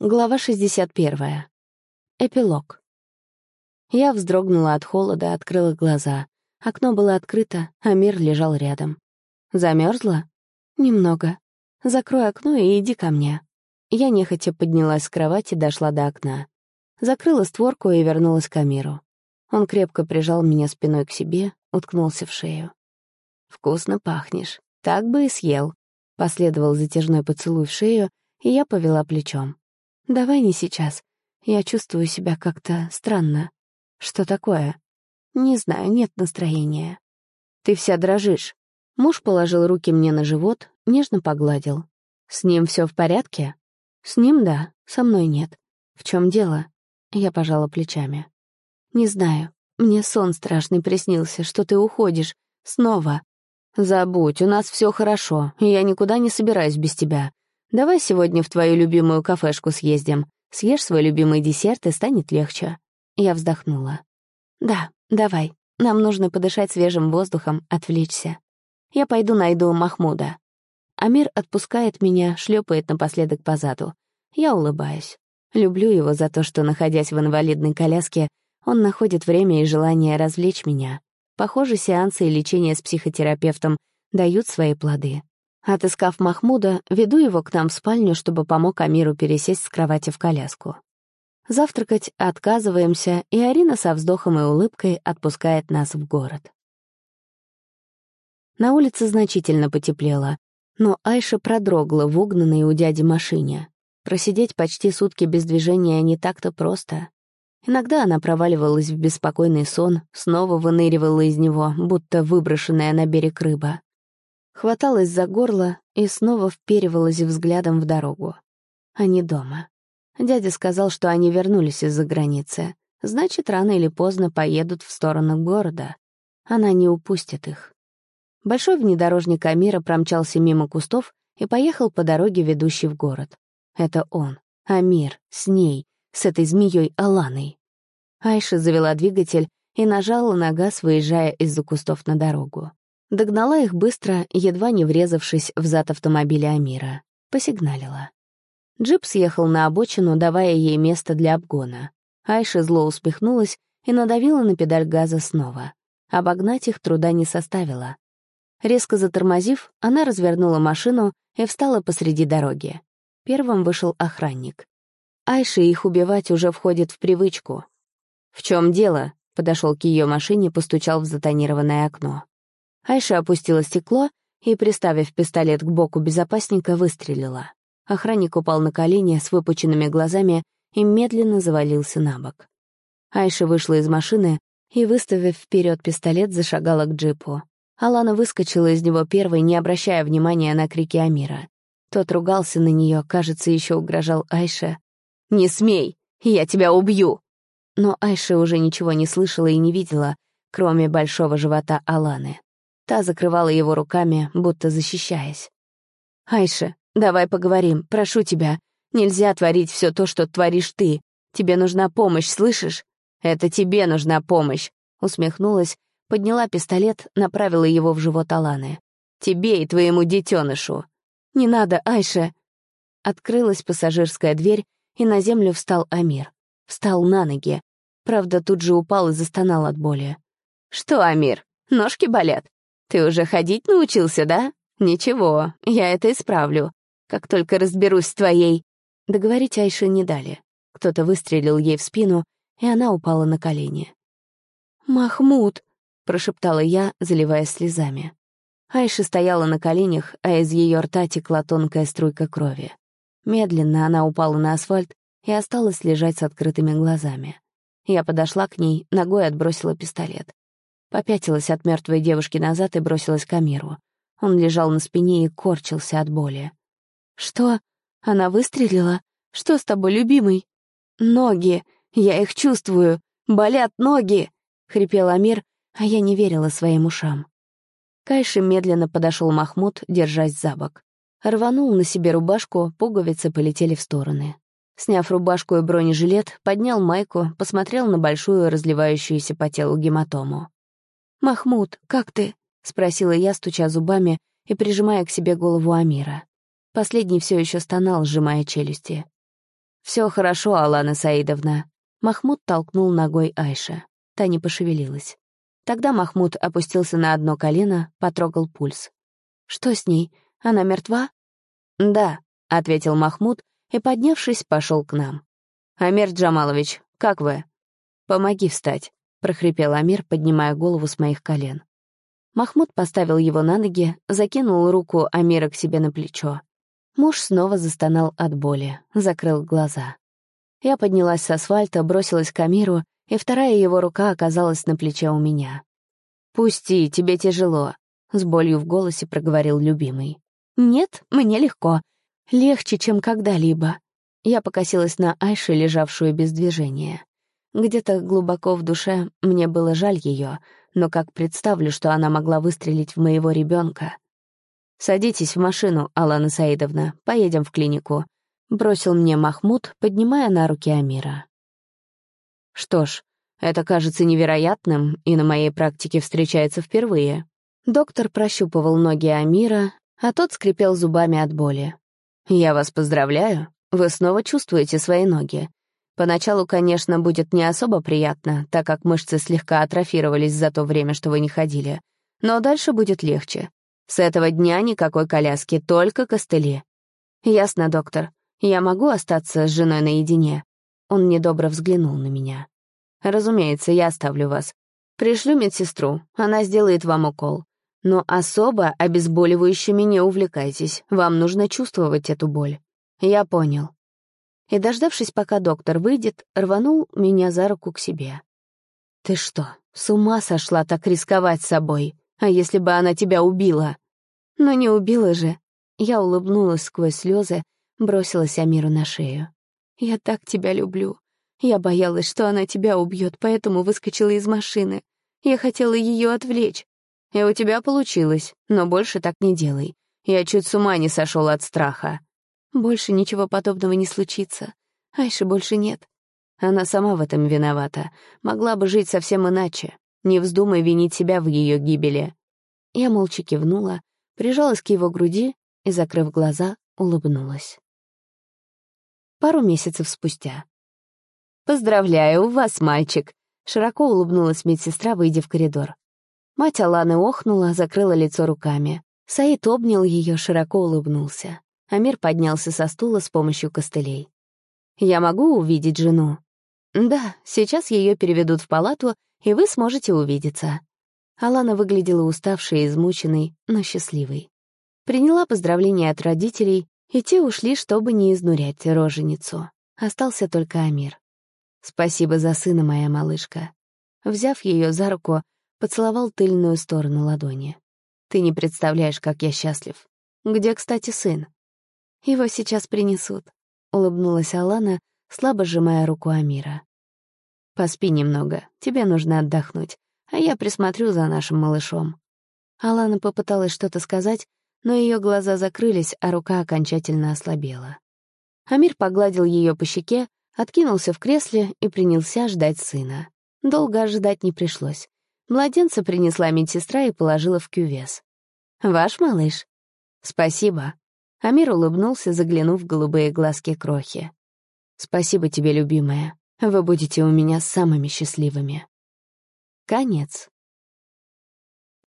Глава 61. Эпилог. Я вздрогнула от холода, открыла глаза. Окно было открыто, Амир лежал рядом. Замерзла? Немного. Закрой окно и иди ко мне. Я нехотя поднялась с кровати, дошла до окна. Закрыла створку и вернулась к Амиру. Он крепко прижал меня спиной к себе, уткнулся в шею. «Вкусно пахнешь. Так бы и съел». Последовал затяжной поцелуй в шею, и я повела плечом. «Давай не сейчас. Я чувствую себя как-то странно. Что такое?» «Не знаю, нет настроения». «Ты вся дрожишь». Муж положил руки мне на живот, нежно погладил. «С ним все в порядке?» «С ним, да, со мной нет. В чем дело?» Я пожала плечами. «Не знаю. Мне сон страшный приснился, что ты уходишь. Снова». «Забудь, у нас все хорошо, и я никуда не собираюсь без тебя. Давай сегодня в твою любимую кафешку съездим. Съешь свой любимый десерт, и станет легче». Я вздохнула. «Да, давай. Нам нужно подышать свежим воздухом, отвлечься. Я пойду найду Махмуда». Амир отпускает меня, шлепает напоследок по заду. Я улыбаюсь. Люблю его за то, что, находясь в инвалидной коляске, он находит время и желание развлечь меня. Похоже, сеансы и лечение с психотерапевтом дают свои плоды. Отыскав Махмуда, веду его к нам в спальню, чтобы помог Амиру пересесть с кровати в коляску. Завтракать отказываемся, и Арина со вздохом и улыбкой отпускает нас в город. На улице значительно потеплело, но Айша продрогла в угнанной у дяди машине. Просидеть почти сутки без движения не так-то просто. Иногда она проваливалась в беспокойный сон, снова выныривала из него, будто выброшенная на берег рыба. Хваталась за горло и снова вперивалась взглядом в дорогу. Они дома. Дядя сказал, что они вернулись из-за границы. Значит, рано или поздно поедут в сторону города. Она не упустит их. Большой внедорожник Амира промчался мимо кустов и поехал по дороге, ведущей в город. Это он, Амир, с ней, с этой змеей Аланой. Айша завела двигатель и нажала на газ, выезжая из-за кустов на дорогу. Догнала их быстро, едва не врезавшись в зад автомобиля Амира. Посигналила. Джип съехал на обочину, давая ей место для обгона. Айша зло усмехнулась и надавила на педаль газа снова. Обогнать их труда не составило. Резко затормозив, она развернула машину и встала посреди дороги. Первым вышел охранник. Айше их убивать уже входит в привычку. «В чем дело?» — подошел к ее машине, постучал в затонированное окно. Айша опустила стекло и, приставив пистолет к боку безопасника, выстрелила. Охранник упал на колени с выпученными глазами и медленно завалился на бок. Айша вышла из машины и, выставив вперед пистолет, зашагала к джипу. Алана выскочила из него первой, не обращая внимания на крики Амира. Тот ругался на нее, кажется, еще угрожал Айше. «Не смей! Я тебя убью!» Но Айша уже ничего не слышала и не видела, кроме большого живота Аланы. Та закрывала его руками, будто защищаясь. «Айша, давай поговорим, прошу тебя. Нельзя творить все то, что творишь ты. Тебе нужна помощь, слышишь? Это тебе нужна помощь!» Усмехнулась, подняла пистолет, направила его в живот Аланы. «Тебе и твоему детенышу!» «Не надо, Айша!» Открылась пассажирская дверь, и на землю встал Амир. Встал на ноги. Правда, тут же упал и застонал от боли. «Что, Амир, ножки болят? Ты уже ходить научился, да? Ничего, я это исправлю. Как только разберусь с твоей...» Договорить Айше не дали. Кто-то выстрелил ей в спину, и она упала на колени. «Махмуд!» — прошептала я, заливаясь слезами. Айша стояла на коленях, а из ее рта текла тонкая струйка крови. Медленно она упала на асфальт и осталась лежать с открытыми глазами. Я подошла к ней, ногой отбросила пистолет. Попятилась от мертвой девушки назад и бросилась к Амиру. Он лежал на спине и корчился от боли. «Что? Она выстрелила? Что с тобой, любимый?» «Ноги! Я их чувствую! Болят ноги!» — хрипел Амир, а я не верила своим ушам. К Айше медленно подошел Махмуд, держась за бок. Рванул на себе рубашку, пуговицы полетели в стороны. Сняв рубашку и бронежилет, поднял майку, посмотрел на большую разливающуюся по телу гематому. «Махмуд, как ты?» — спросила я, стуча зубами и прижимая к себе голову Амира. Последний все еще стонал, сжимая челюсти. Все хорошо, Алана Саидовна». Махмуд толкнул ногой Айше. Та не пошевелилась. Тогда Махмуд опустился на одно колено, потрогал пульс. «Что с ней? Она мертва?» «Да», — ответил Махмуд и, поднявшись, пошел к нам. «Амир Джамалович, как вы?» «Помоги встать», — прохрипел Амир, поднимая голову с моих колен. Махмуд поставил его на ноги, закинул руку Амира к себе на плечо. Муж снова застонал от боли, закрыл глаза. Я поднялась с асфальта, бросилась к Амиру, и вторая его рука оказалась на плече у меня. «Пусти, тебе тяжело», — с болью в голосе проговорил любимый. «Нет, мне легко. Легче, чем когда-либо». Я покосилась на Айше, лежавшую без движения. Где-то глубоко в душе мне было жаль ее, но как представлю, что она могла выстрелить в моего ребенка. «Садитесь в машину, Алана Саидовна, поедем в клинику», — бросил мне Махмуд, поднимая на руки Амира. Что ж, это кажется невероятным и на моей практике встречается впервые. Доктор прощупывал ноги Амира, а тот скрипел зубами от боли. «Я вас поздравляю, вы снова чувствуете свои ноги. Поначалу, конечно, будет не особо приятно, так как мышцы слегка атрофировались за то время, что вы не ходили. Но дальше будет легче. С этого дня никакой коляски, только костыли». «Ясно, доктор. Я могу остаться с женой наедине?» Он недобро взглянул на меня. «Разумеется, я оставлю вас. Пришлю медсестру, она сделает вам укол. Но особо обезболивающими не увлекайтесь, вам нужно чувствовать эту боль». «Я понял». И, дождавшись, пока доктор выйдет, рванул меня за руку к себе. «Ты что, с ума сошла так рисковать собой? А если бы она тебя убила?» «Но не убила же». Я улыбнулась сквозь слезы, бросилась Амиру на шею. «Я так тебя люблю. Я боялась, что она тебя убьет, поэтому выскочила из машины. Я хотела ее отвлечь. И у тебя получилось, но больше так не делай. Я чуть с ума не сошел от страха». «Больше ничего подобного не случится. Айши больше нет. Она сама в этом виновата. Могла бы жить совсем иначе. Не вздумай винить себя в ее гибели». Я молча кивнула, прижалась к его груди и, закрыв глаза, улыбнулась. Пару месяцев спустя. «Поздравляю, у вас мальчик», — широко улыбнулась медсестра, выйдя в коридор. Мать Аланы охнула, закрыла лицо руками. Саид обнял ее, широко улыбнулся. Амир поднялся со стула с помощью костылей. «Я могу увидеть жену?» «Да, сейчас ее переведут в палату, и вы сможете увидеться». Алана выглядела уставшей и измученной, но счастливой. Приняла поздравления от родителей, и те ушли, чтобы не изнурять роженицу. Остался только Амир. «Спасибо за сына, моя малышка». Взяв ее за руку, поцеловал тыльную сторону ладони. «Ты не представляешь, как я счастлив. Где, кстати, сын?» «Его сейчас принесут», — улыбнулась Алана, слабо сжимая руку Амира. «Поспи немного, тебе нужно отдохнуть, а я присмотрю за нашим малышом». Алана попыталась что-то сказать, но ее глаза закрылись, а рука окончательно ослабела. Амир погладил ее по щеке, откинулся в кресле и принялся ждать сына. Долго ожидать не пришлось. Младенца принесла медсестра и положила в кювез. «Ваш малыш?» «Спасибо». Амир улыбнулся, заглянув в голубые глазки крохи. «Спасибо тебе, любимая. Вы будете у меня самыми счастливыми». Конец.